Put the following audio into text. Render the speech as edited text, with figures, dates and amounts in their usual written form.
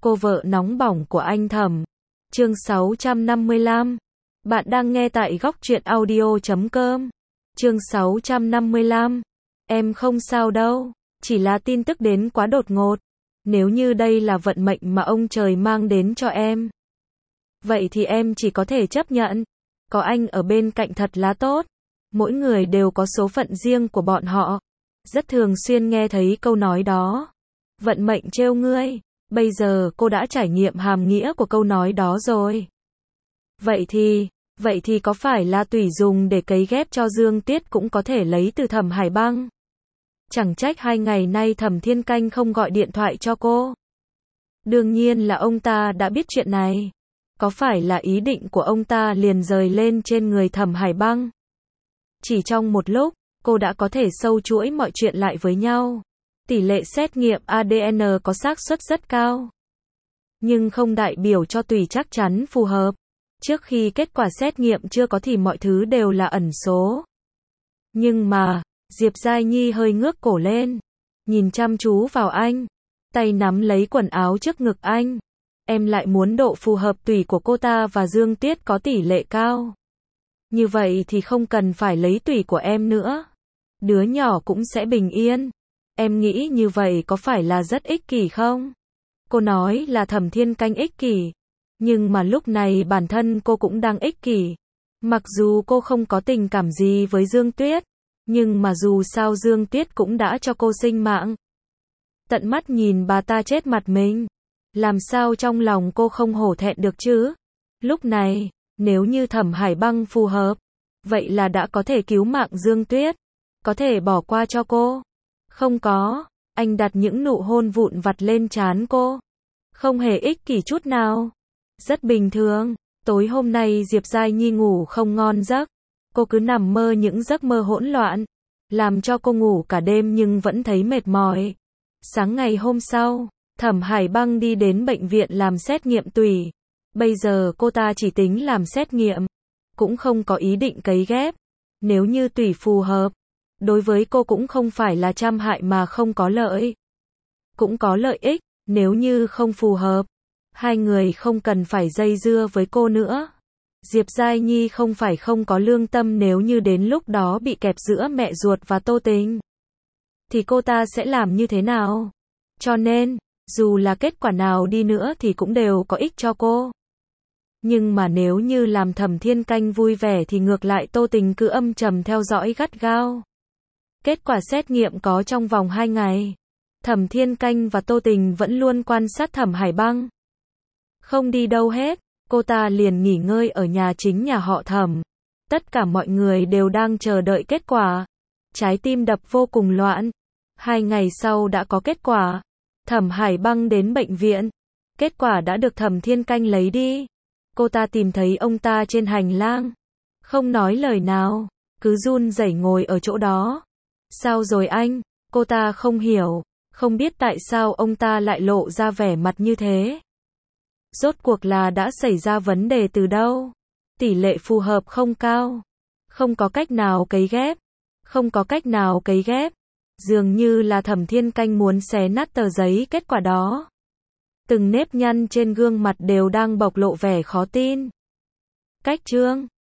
cô vợ nóng bỏng của anh Thẩm. Chương 655. Bạn đang nghe tại góc truyện audio.com. Chương 655. Em không sao đâu, chỉ là tin tức đến quá đột ngột. Nếu như đây là vận mệnh mà ông trời mang đến cho em, vậy thì em chỉ có thể chấp nhận. Có anh ở bên cạnh thật là tốt. Mỗi người đều có số phận riêng của bọn họ. Rất thường xuyên nghe thấy câu nói đó. Vận mệnh trêu ngươi. Bây giờ cô đã trải nghiệm hàm nghĩa của câu nói đó rồi. Vậy thì có phải là tủy dùng để cấy ghép cho Dương Tuyết cũng có thể lấy từ Thẩm Hải Băng? Chẳng trách 2 ngày nay Thẩm Thiên Canh không gọi điện thoại cho cô. Đương nhiên là ông ta đã biết chuyện này. Có phải là ý định của ông ta liền rời lên trên người Thẩm Hải Băng? Chỉ trong một lúc, cô đã có thể sâu chuỗi mọi chuyện lại với nhau. Tỷ lệ xét nghiệm ADN có xác suất rất cao. Nhưng không đại biểu cho tùy chắc chắn phù hợp. Trước khi kết quả xét nghiệm chưa có thì mọi thứ đều là ẩn số. Nhưng mà, Diệp Giai Nhi hơi ngước cổ lên. Nhìn chăm chú vào anh. Tay nắm lấy quần áo trước ngực anh. Em lại muốn độ phù hợp tủy của cô ta và Dương Tuyết có tỷ lệ cao. Như vậy thì không cần phải lấy tủy của em nữa. Đứa nhỏ cũng sẽ bình yên. Em nghĩ như vậy có phải là rất ích kỷ không? Cô nói là Thẩm Thiên Canh ích kỷ. Nhưng mà lúc này bản thân cô cũng đang ích kỷ. Mặc dù cô không có tình cảm gì với Dương Tuyết. Nhưng mà dù sao Dương Tuyết cũng đã cho cô sinh mạng. Tận mắt nhìn bà ta chết mặt mình. Làm sao trong lòng cô không hổ thẹn được chứ? Lúc này, nếu như Thẩm Hải Băng phù hợp, vậy là đã có thể cứu mạng Dương Tuyết. Có thể bỏ qua cho cô. Không có, anh đặt những nụ hôn vụn vặt lên trán cô. Không hề ích kỷ chút nào. Rất bình thường. Tối hôm nay Diệp Giai Nhi ngủ không ngon giấc. Cô cứ nằm mơ những giấc mơ hỗn loạn. Làm cho cô ngủ cả đêm nhưng vẫn thấy mệt mỏi. Sáng ngày hôm sau, Thẩm Hải Băng đi đến bệnh viện làm xét nghiệm tủy. Bây giờ cô ta chỉ tính làm xét nghiệm. Cũng không có ý định cấy ghép. Nếu như tủy phù hợp, đối với cô cũng không phải là trăm hại mà không có lợi. Cũng có lợi ích, nếu như không phù hợp, hai người không cần phải dây dưa với cô nữa. Diệp Giai Nhi không phải không có lương tâm, nếu như đến lúc đó bị kẹp giữa mẹ ruột và Tô Tình, thì cô ta sẽ làm như thế nào? Cho nên, dù là kết quả nào đi nữa thì cũng đều có ích cho cô. Nhưng mà nếu như làm Thẩm Thiên Canh vui vẻ thì ngược lại Tô Tình cứ âm trầm theo dõi gắt gao. Kết quả xét nghiệm có trong vòng 2 ngày. Thẩm Thiên Canh và Tô Tình vẫn luôn quan sát Thẩm Hải Băng. Không đi đâu hết, cô ta liền nghỉ ngơi ở nhà chính nhà họ Thẩm. Tất cả mọi người đều đang chờ đợi kết quả. Trái tim đập vô cùng loạn. 2 ngày sau đã có kết quả. Thẩm Hải Băng đến bệnh viện. Kết quả đã được Thẩm Thiên Canh lấy đi. Cô ta tìm thấy ông ta trên hành lang. Không nói lời nào, cứ run rẩy ngồi ở chỗ đó. Sao rồi anh? Cô ta không hiểu, không biết tại sao ông ta lại lộ ra vẻ mặt như thế. Rốt cuộc là đã xảy ra vấn đề từ đâu? Tỷ lệ phù hợp không cao. Không có cách nào cấy ghép. Không có cách nào cấy ghép. Dường như là Thẩm Thiên Canh muốn xé nát tờ giấy kết quả đó. Từng nếp nhăn trên gương mặt đều đang bộc lộ vẻ khó tin. Cách chương